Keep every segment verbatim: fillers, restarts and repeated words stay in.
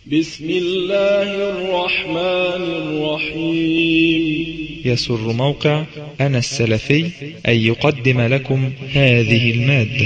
بسم الله الرحمن الرحيم. يسر موقع أنا السلفي أن يقدم لكم هذه المادة.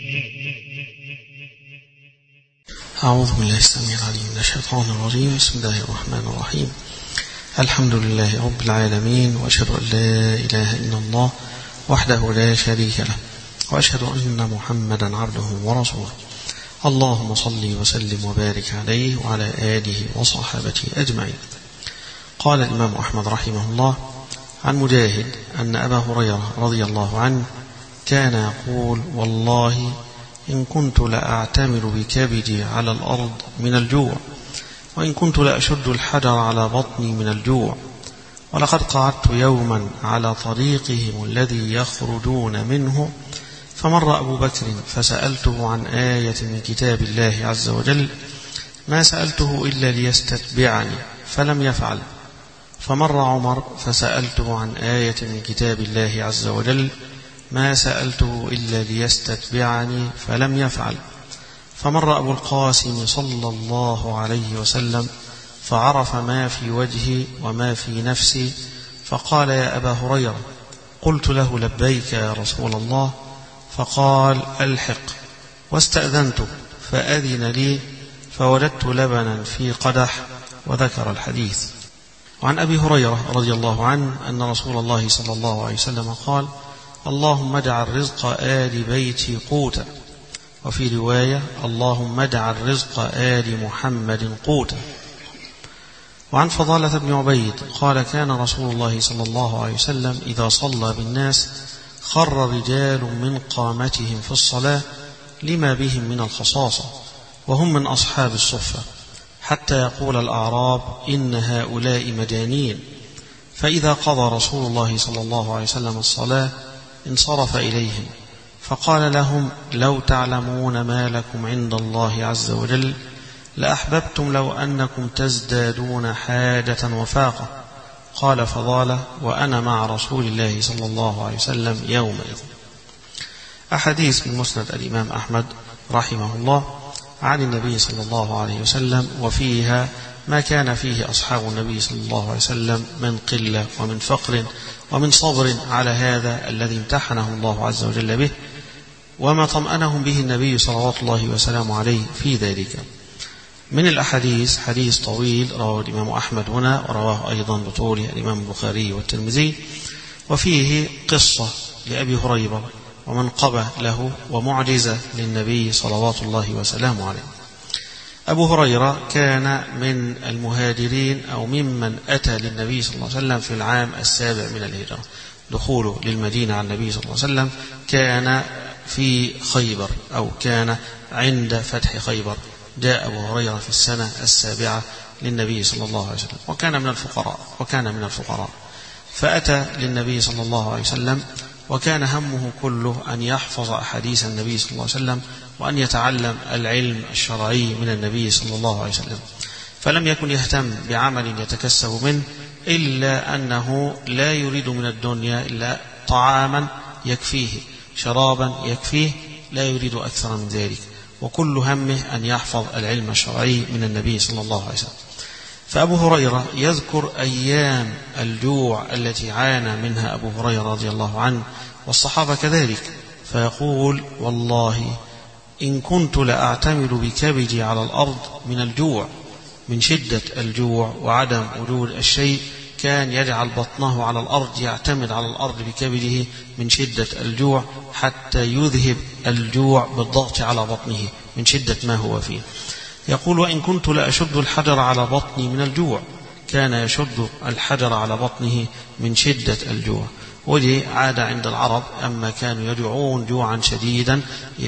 أعوذ بالله السميع العليم من الشيطان الرجيم. بسم الله الرحمن الرحيم. الحمد لله رب العالمين، وأشهد أن لا إله إلا الله وحده لا شريك له، وأشهد أن محمدا عبده ورسوله. اللهم صل وسلم وبارك عليه وعلى آله وصحابته أجمعين. قال الإمام أحمد رحمه الله عن مجاهد أن أبا هريرة رضي الله عنه كان يقول: والله إن كنت لأعتمر بكبدي على الأرض من الجوع، وإن كنت لأشد الحجر على بطني من الجوع. ولقد قعدت يوما على طريقهم الذي يخرجون منه، فمر أبو بكر فسألته عن آية من كتاب الله عز وجل، ما سألته إلا ليستتبعني فلم يفعل. فمر عمر فسألته عن آية من كتاب الله عز وجل، ما سألته إلا ليستتبعني فلم يفعل. فمر أبو القاسم صلى الله عليه وسلم فعرف ما في وجهي وما في نفسي، فقال: يا أبا هريرة. قلت له: لبيك يا رسول الله. فقال: ألحق. واستأذنته فأذن لي، فوجدت لبنا في قدح، وذكر الحديث. وعن أبي هريرة رضي الله عنه أن رسول الله صلى الله عليه وسلم قال: اللهم اجعل رزق آل بيتي قوتا. وفي رواية: اللهم اجعل رزق آل محمد قوتا. وعن فضالة بن عبيد قال: كان رسول الله صلى الله عليه وسلم إذا صلى بالناس خر رجال من قامتهم في الصلاة لما بهم من الخصاصة، وهم من أصحاب الصفة، حتى يقول الأعراب: إن هؤلاء مجانين. فإذا قضى رسول الله صلى الله عليه وسلم الصلاة انصرف إليهم فقال لهم: لو تعلمون ما لكم عند الله عز وجل لأحببتم لو أنكم تزدادون حاجة وفاقة. قال فضالة: وأنا مع رسول الله صلى الله عليه وسلم يومئذ. أحاديث من مسند الإمام أحمد رحمه الله عن النبي صلى الله عليه وسلم، وفيها ما كان فيه أصحاب النبي صلى الله عليه وسلم من قلة ومن فقر ومن صبر على هذا الذي امتحنه الله عز وجل به، وما طمأنهم به النبي صلوات الله وسلامه عليه في ذلك. من الأحاديث حديث طويل رواه الإمام أحمد هنا، ورواه أيضا بطوله الإمام البخاري والترمذي، وفيه قصة لأبي هريرة ومنقبة له ومعجزة للنبي صلوات الله وسلامه عليه. أبو هريرة كان من المهاجرين أو ممن أتى للنبي صلى الله عليه وسلم في العام السابع من الهجرة. دخوله للمدينة على النبي صلى الله عليه وسلم كان في خيبر، أو كان عند فتح خيبر. جاء أبو هريرة في السنة السابعة للنبي صلى الله عليه وسلم، وكان من الفقراء وكان من الفقراء فأتى للنبي صلى الله عليه وسلم، وكان همه كله أن يحفظ أحاديث النبي صلى الله عليه وسلم، وأن يتعلم العلم الشرعي من النبي صلى الله عليه وسلم. فلم يكن يهتم بعمل يتكسب منه، إلا أنه لا يريد من الدنيا إلا طعاما يكفيه، شرابا يكفيه، لا يريد أكثر من ذلك، وكل همه أن يحفظ العلم الشرعي من النبي صلى الله عليه وسلم. فأبو هريرة يذكر أيام الجوع التي عانى منها أبو هريرة رضي الله عنه، والصحابة كذلك، فيقول: والله إن كنت لأعتمر بكبدي على الأرض من الجوع، من شدة الجوع وعدم وجود الشيء كان يجعل بطنه على الأرض، يعتمد على الأرض بكبده من شدة الجوع، حتى يذهب الجوع بالضغط على بطنه من شدة ما هو فيه. يقول: وإن كنت لأشد الحجر على بطني من الجوع. كان يشد الحجر على بطنه من شدة الجوع. ودي عادة عند العرب، أما كانوا يجوعون جوعا شديدا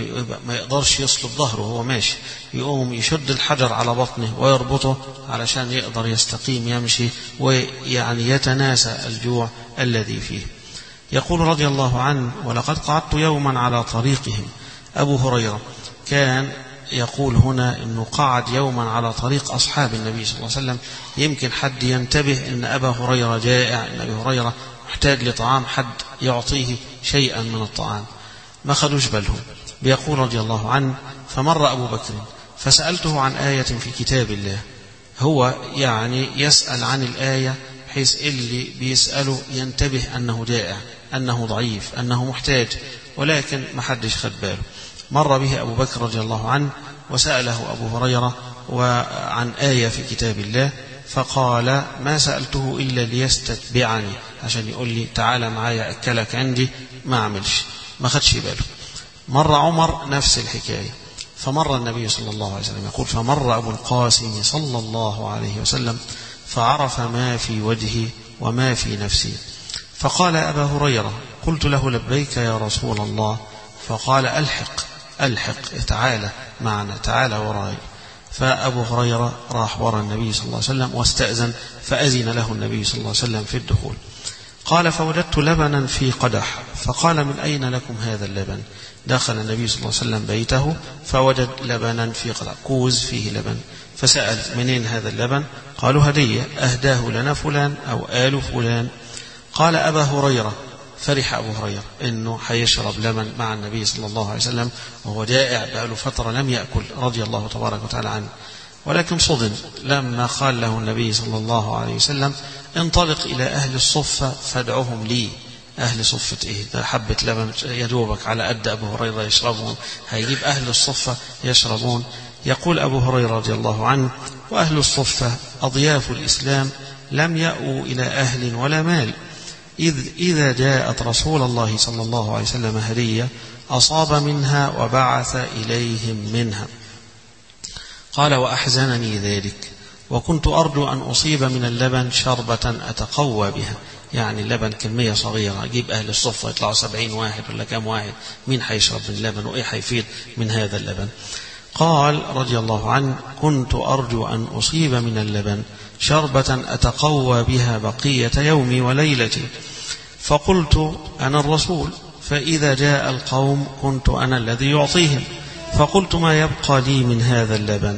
ما يقدرش يصلب ظهره وهو ماشي، يقوم يشد الحجر على بطنه ويربطه علشان يقدر يستقيم يمشي، ويعني يتناسى الجوع الذي فيه. يقول رضي الله عنه: ولقد قعدت يوما على طريقهم. أبو هريرة كان يقول هنا أنه قعد يوما على طريق أصحاب النبي صلى الله عليه وسلم. يمكن حد ينتبه أن أبا هريرة جائع، أن أبي هريرة محتاج لطعام، حد يعطيه شيئا من الطعام، ما خدوش بالهم. بيقول رضي الله عنه: فمر أبو بكر فسألته عن آية في كتاب الله. هو يعني يسأل عن الآية بحيث اللي بيسأله ينتبه أنه جائع، أنه ضعيف، أنه محتاج، ولكن ما حدش خد باله. مر به أبو بكر رضي الله عنه وسأله أبو هريرة وعن آية في كتاب الله، فقال ما سألته إلا ليستتبعني، عشان يقول لي تعالى معايا أكلك عندي، ما عملش، ما خدش باله. مر عمر نفس الحكاية. فمر النبي صلى الله عليه وسلم يقول فمر أبو القاسم صلى الله عليه وسلم فعرف ما في وجهي وما في نفسي، فقال أبا هريرة قلت له لبيك يا رسول الله، فقال ألحق ألحق تعالى معنا، تعالى وراي. فأبو هريرة راح وراء النبي صلى الله عليه وسلم واستأذن، فأذن له النبي صلى الله عليه وسلم في الدخول. قال فوجدت لبنا في قدح، فقال من أين لكم هذا اللبن؟ دخل النبي صلى الله عليه وسلم بيته فوجد لبنا في قدح، كوز فيه لبن، فسأل منين هذا اللبن؟ قالوا هدية أهداه لنا فلان أو آل فلان. قال أبا هريرة، فرح أبو هريرة إنه حيشرب لبن مع النبي صلى الله عليه وسلم وهو جائع بقاله فترة لم يأكل رضي الله تبارك وتعالى عنه، ولكن صدم لما قال له النبي صلى الله عليه وسلم انطلق إلى أهل الصفة فادعهم لي. أهل صفة إيه؟ ده حبة لبن يدوبك على قد أبو هريرة يشربون، هيجيب أهل الصفة يشربون. يقول أبو هريرة رضي الله عنه وأهل الصفة أضياف الإسلام لم يأووا إلى أهل ولا مال، إذ إذا جاءت رسول الله صلى الله عليه وسلم هدية أصاب منها وبعث إليهم منها. قال وأحزنني ذلك، وكنت أرجو أن أصيب من اللبن شربة أتقوى بها، يعني اللبن كمية صغيرة، أجيب أهل الصفة يطلعوا سبعين واحد ولا كم واحد، مين حيشرب من اللبن وإيه حيفيد من هذا اللبن؟ قال رضي الله عنه كنت أرجو أن أصيب من اللبن شربة أتقوى بها بقية يومي وليلتي، فقلت أنا الرسول، فإذا جاء القوم كنت أنا الذي يعطيهم، فقلت ما يبقى لي من هذا اللبن.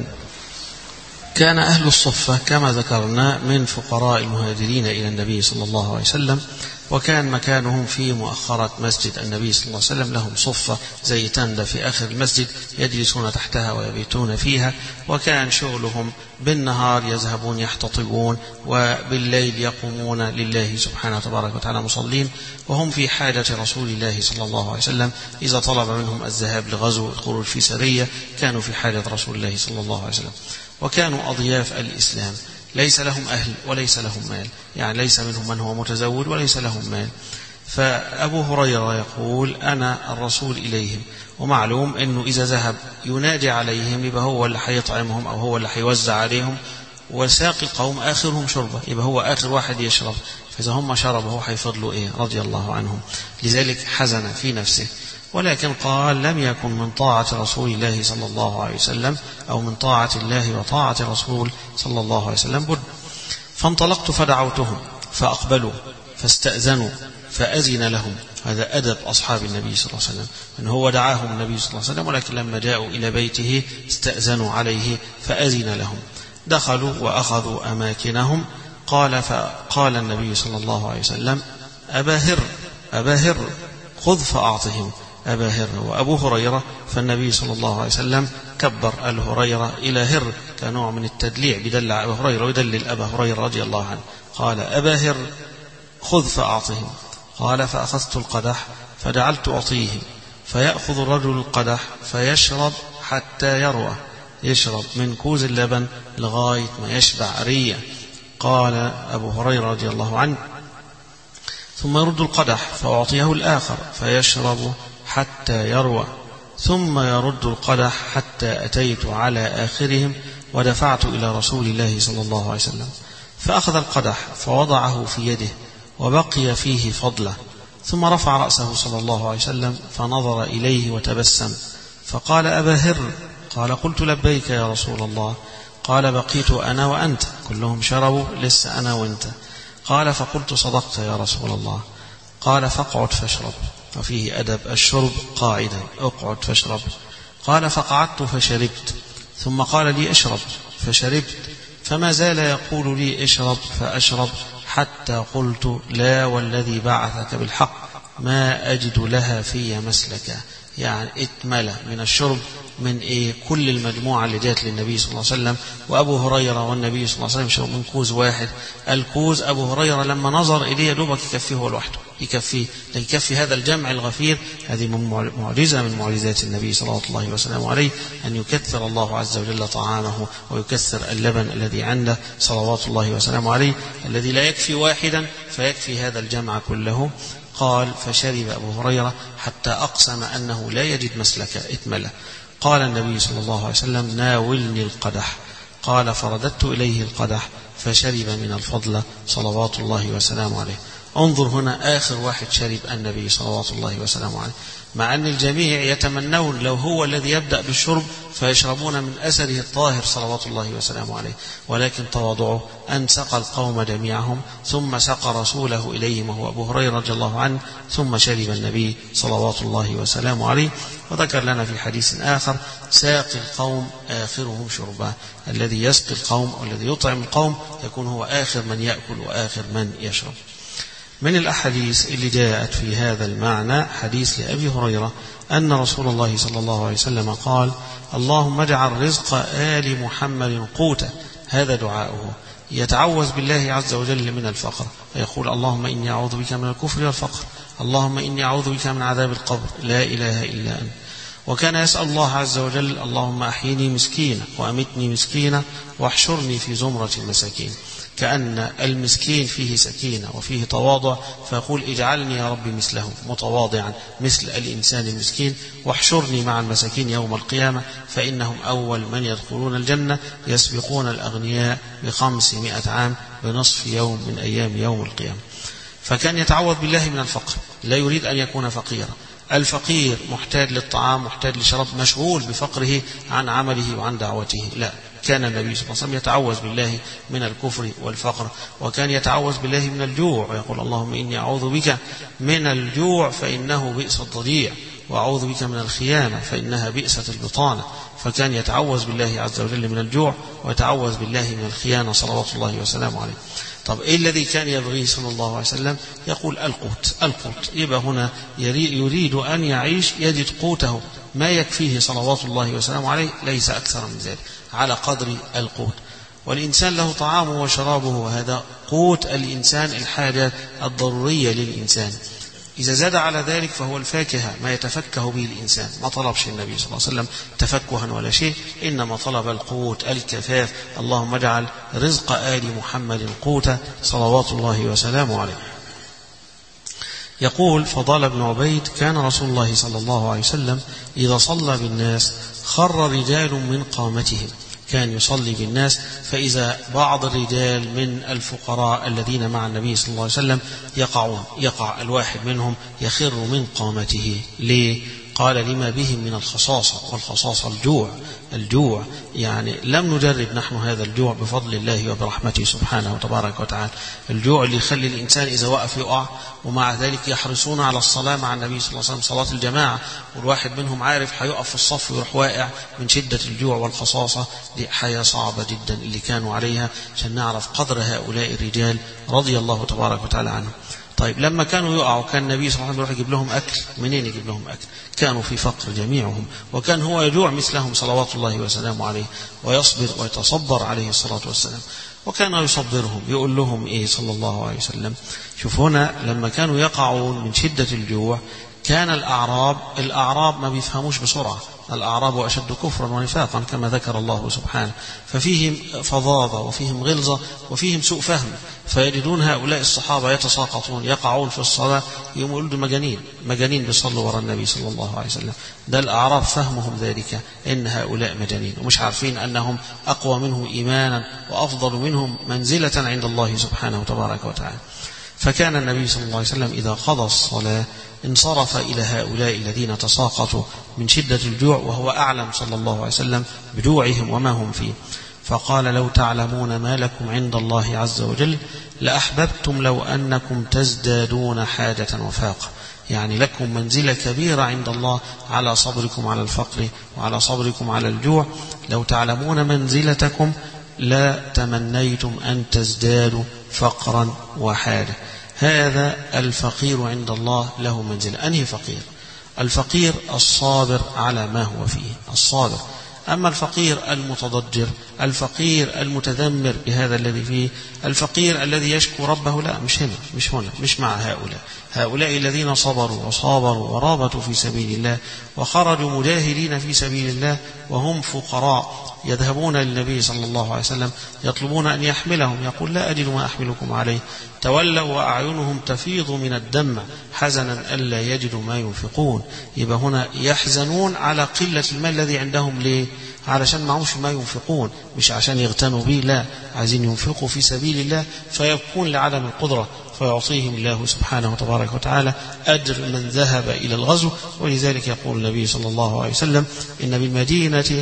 كان أهل الصفة كما ذكرنا من فقراء المهاجرين إلى النبي صلى الله عليه وسلم، وكان مكانهم في مؤخرة مسجد النبي صلى الله عليه وسلم، لهم صفة زي تندة في آخر المسجد يجلسون تحتها ويبيتون فيها، وكان شغلهم بالنهار يذهبون يحتطبون وبالليل يقومون لله سبحانه تبارك وتعالى مصلين، وهم في حاجة رسول الله صلى الله عليه وسلم. إذا طلب منهم الذهاب لغزو الخروج في سرية كانوا في حاجة رسول الله صلى الله عليه وسلم، وكانوا أضياف الإسلام، ليس لهم أهل وليس لهم مال، يعني ليس منهم من هو متزوج وليس لهم مال. فأبو هريرة يقول أنا الرسول إليهم، ومعلوم أنه إذا ذهب ينادي عليهم يبقى هو اللي حيطعمهم أو هو اللي حيوزع عليهم، وساقي القوم آخرهم شربة، يبقى هو آخر واحد يشرب، فإذا هم شربوا هو حيفضلوا إيه رضي الله عنهم. لذلك حزن في نفسه، ولكن قال لم يكن من طاعة رسول الله صلى الله عليه وسلم أو من طاعة الله وطاعة الرسول صلى الله عليه وسلم بد. فانطلقت فدعوتهم فأقبلوا فاستأذنوا فأذن لهم. هذا أدب أصحاب النبي صلى الله عليه وسلم، أنه هو دعاهم النبي صلى الله عليه وسلم، ولكن لما جاءوا إلى بيته استأذنوا عليه فأذن لهم. دخلوا وأخذوا أماكنهم. قال فقال النبي صلى الله عليه وسلم أبا هر أبا هر خذ فأعطهم أبا هر وأبو هريرة، فالنبي صلى الله عليه وسلم كبر الهريرة إلى هر كنوع من التدليع، بدلع أبا هريرة ويدلل أبا هريرة رضي الله عنه. قال أبا هر خذ فأعطهم. قال فأخذت القدح فجعلت أعطيهم، فيأخذ الرجل القدح فيشرب حتى يروى، يشرب من كوز اللبن لغاية ما يشبع ريا. قال أبو هريرة رضي الله عنه ثم يرد القدح فأعطيه الآخر فيشرب حتى يروى، ثم يرد القدح حتى أتيت على آخرهم ودفعت إلى رسول الله صلى الله عليه وسلم، فأخذ القدح فوضعه في يده وبقي فيه فضله، ثم رفع رأسه صلى الله عليه وسلم فنظر إليه وتبسم فقال أبا هر. قال قلت لبيك يا رسول الله. قال بقيت أنا وأنت، كلهم شربوا لسه أنا وأنت. قال فقلت صدقت يا رسول الله. قال فاقعد فاشرب، وفيه أدب الشرب قاعدا، اقعد فاشرب. قال فقعدت فشربت، ثم قال لي اشرب فشربت، فما زال يقول لي اشرب فأشرب، حتى قلت لا والذي بعثك بالحق ما أجد لها في مسلكا، يعني اتملى من الشرب من إيه كل المجموعة اللي جات للنبي صلى الله عليه وسلم. وأبو هريرة والنبي صلى الله عليه وسلم شربوا من كوز واحد. الكوز أبو هريرة لما نظر إليه دوبك يكفيه هو لوحده، يكفيه لكن يكفي هذا الجمع الغفير. هذه معجزة من معجزات النبي صلى الله وسلم عليه، أن يكثر الله عز وجل طعامه ويكثر اللبن الذي عنده صلوات الله وسلامه عليه، الذي لا يكفي واحدا فيكفي هذا الجمع كله. قال فشرب أبو هريرة حتى أقسم أنه لا يجد مسلك إتمله. قال النبي صلى الله عليه وسلم ناولني القدح. قال فرددت إليه القدح فشرب من الفضل صلوات الله وسلامه عليه. انظر هنا آخر واحد شرب النبي صلوات الله وسلامه عليه، مع أن الجميع يتمنون لو هو الذي يبدأ بالشرب فيشربون من أثره الطاهر صلوات الله وسلامه عليه، ولكن تواضعه أن سقى القوم جميعهم ثم سقى رسوله إليهم وهو أبو هريرة رضي الله عنه، ثم شرب النبي صلوات الله وسلامه عليه. وذكر لنا في حديث آخر ساقي القوم آخرهم شربا، الذي يسقي القوم والذي يطعم القوم يكون هو آخر من يأكل وآخر من يشرب. من الأحاديث اللي جاءت في هذا المعنى حديث لأبي هريرة أن رسول الله صلى الله عليه وسلم قال اللهم اجعل رزق آل محمد قوتا. هذا دعاؤه، يتعوذ بالله عز وجل من الفقر، فيقول اللهم إني أعوذ بك من الكفر والفقر، اللهم إني أعوذ بك من عذاب القبر، لا إله إلا أنت. وكان يسأل الله عز وجل اللهم أحيني مسكينا وأمتني مسكينا واحشرني في زمرة المساكين، كأن المسكين فيه سكينة وفيه تواضع، فيقول اجعلني يا رب مثله متواضعا مثل الإنسان المسكين، واحشرني مع المساكين يوم القيامة فإنهم أول من يدخلون الجنة يسبقون الأغنياء بخمسمائة عام بنصف يوم من أيام يوم القيامة. فكان يتعوذ بالله من الفقر، لا يريد أن يكون فقيرا. الفقير محتاج للطعام، محتاج للشراب، مشغول بفقره عن عمله وعن دعوته، لا، كان النبي صلى الله عليه وسلم يتعوذ بالله من الكفر والفقر، وكان يتعوذ بالله من الجوع ويقول اللهم إني أعوذ بك من الجوع فإنه بئس الضجيع، وأعوذ بك من الخيانة فإنها بئست البطانة. فكان يتعوذ بالله عز وجل من الجوع ويتعوذ بالله من الخيانة صلوات الله وسلامه عليه. طب إيه الذي كان يبغيه صلى الله عليه وسلم؟ يقول القوت. القوت يبقى هنا يريد أن يعيش يجد قوته ما يكفيه صلوات الله وسلامه عليه، ليس أكثر من ذلك، على قدر القوت. والإنسان له طعامه وشرابه، وهذا قوت الإنسان، الحاجة الضرورية للإنسان. إذا زاد على ذلك فهو الفاكهة، ما يتفكه به الإنسان. ما طلبش النبي صلى الله عليه وسلم تفكها ولا شيء، إنما طلب القوت الكفاف. اللهم اجعل رزق آل محمد قوتا صلوات الله وسلامه عليه. يقول فضال بن عبيد كان رسول الله صلى الله عليه وسلم إذا صلى بالناس خر رجال من قامتهم، كان يصلي بالناس فإذا بعض الرجال من الفقراء الذين مع النبي صلى الله عليه وسلم يقعون، يقع الواحد منهم يخر من قامته. ليه؟ قال لما بهم من الخصاصة، والخصاصة الجوع. الجوع يعني لم نجرب نحن هذا الجوع بفضل الله وبرحمته سبحانه وتبارك وتعالى، الجوع اللي يخلي الإنسان إذا وقف يقع، ومع ذلك يحرصون على الصلاة مع النبي صلى الله عليه وسلم صلاة الجماعة، والواحد منهم عارف هيقف في الصف ويروح واقع من شدة الجوع والخصاصة. دي حياة صعبة جدا اللي كانوا عليها، عشان نعرف قدر هؤلاء الرجال رضي الله تبارك وتعالى عنهم. طيب لما كانوا يقعوا كان النبي صلى الله عليه وسلم يروح يجيب لهم أكل. منين يجيب لهم أكل؟ كانوا في فقر جميعهم، وكان هو يجوع مثلهم صلوات الله وسلامه عليه، ويصبر ويتصبر عليه الصلاة والسلام. وكان يصبرهم، يقول لهم إيه صلى الله عليه وسلم؟ شوف هنا لما كانوا يقعون من شدة الجوع كان الأعراب الأعراب ما بيفهموش بسرعة، الأعراب أشد كفرا ونفاقا كما ذكر الله سبحانه، ففيهم فظاظة وفيهم غلظة وفيهم سوء فهم، فيجدون هؤلاء الصحابة يتساقطون يقعون في الصلاة، يقولون مجانين مجانين بيصلوا وراء النبي صلى الله عليه وسلم. ده الأعراب فهمهم ذلك إن هؤلاء مجانين، ومش عارفين أنهم أقوى منهم إيمانا وأفضل منهم منزلة عند الله سبحانه وتبارك وتعالى. فكان النبي صلى الله عليه وسلم إذا قضى الصلاة انصرف إلى هؤلاء الذين تساقطوا من شدة الجوع، وهو أعلم صلى الله عليه وسلم بجوعهم وما هم فيه، فقال لو تعلمون ما لكم عند الله عز وجل لأحببتم لو أنكم تزدادون حاجة وفاقة، يعني لكم منزلة كبيرة عند الله على صبركم على الفقر وعلى صبركم على الجوع. لو تعلمون منزلتكم لا تمنيتم أن تزدادوا فقرا وحاجة. هذا الفقير عند الله له منزلة. أنهي فقير؟ الفقير الصابر على ما هو فيه، الصابر. أما الفقير المتضجر، الفقير المتذمر بهذا الذي فيه، الفقير الذي يشكو ربه، لا، مش هنا، مش هنا، مش مع هؤلاء. هؤلاء الذين صبروا وصابروا ورابطوا في سبيل الله وخرجوا مجاهدين في سبيل الله وهم فقراء، يذهبون للنبي صلى الله عليه وسلم يطلبون أن يحملهم، يقول لا أجد ما أحملكم عليه، تولوا وأعينهم تفيض من الدمع حزنا ألا يجدوا ما ينفقون. يبقى هنا يحزنون على قلة المال الذي عندهم. ليه؟ علشان معهمش ما ينفقون، مش عشان يغتنوا به، لا، عايزين ينفقوا في سبيل الله، فيكون لعدم القدرة فيعطيهم الله سبحانه وتبارك وتعالى أجر من ذهب إلى الغزو. ولذلك يقول النبي صلى الله عليه وسلم إن بالمدينة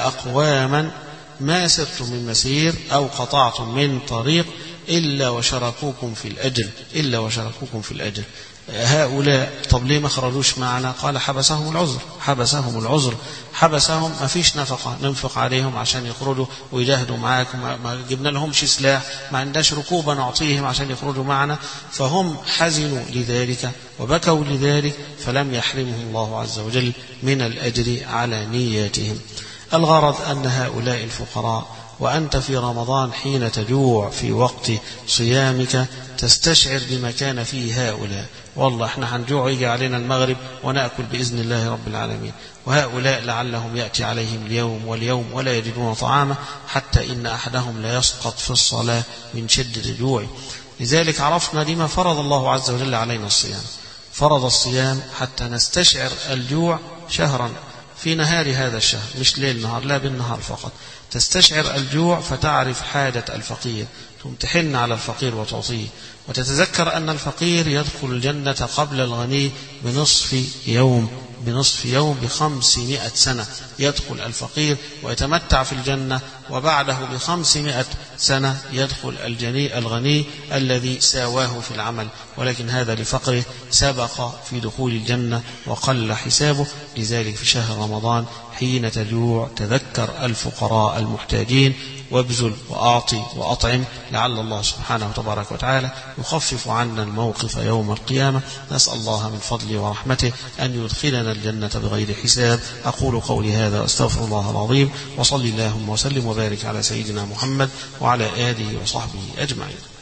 لأقواما ما سرتم من مسير أو قطعتم من طريق إلا وشاركوكم في الأجر، إلا وشاركوكم في الأجر. هؤلاء طب ليه ما خرجوش معنا؟ قال حبسهم العذر، حبسهم العذر، حبسهم، ما فيش نفقة ننفق عليهم عشان يخرجوا ويجاهدوا معاكم، ما جبنا لهمش سلاح، ما عندناش ركوبة نعطيهم عشان يخرجوا معنا، فهم حزنوا لذلك وبكوا لذلك، فلم يحرمهم الله عز وجل من الأجر على نياتهم. الغرض أن هؤلاء الفقراء وأنت في رمضان حين تجوع في وقت صيامك تستشعر بما كان فيه هؤلاء، والله احنا هنجوع يجي علينا المغرب ونأكل بإذن الله رب العالمين، وهؤلاء لعلهم يأتي عليهم اليوم واليوم ولا يجدون طعاما، حتى إن أحدهم لا يسقط في الصلاة من شدة الجوع. لذلك عرفنا لما فرض الله عز وجل علينا الصيام، فرض الصيام حتى نستشعر الجوع شهرا في نهار هذا الشهر، مش ليل نهار، لا، بالنهار فقط، تستشعر الجوع فتعرف حاجة الفقير، تمتحن على الفقير وتعطيه، وتتذكر أن الفقير يدخل الجنة قبل الغني بنصف يوم، بنصف يوم بخمسمائة سنة يدخل الفقير ويتمتع في الجنة، وبعده بخمسمائة سنة يدخل الجني الغني الذي ساواه في العمل، ولكن هذا لفقره سبق في دخول الجنة وقل حسابه. لذلك في شهر رمضان حين تجوع تذكر الفقراء المحتاجين وابذل وأعطي وأطعم، لعل الله سبحانه وتبارك وتعالى يخفف عنا الموقف يوم القيامة. نسأل الله من فضله ورحمته أن يدخلنا الجنة بغير حساب. أقول قولي هذا وأستغفر الله العظيم، وصلي اللهم وسلم وبارك على سيدنا محمد وعلى آله وصحبه أجمعين.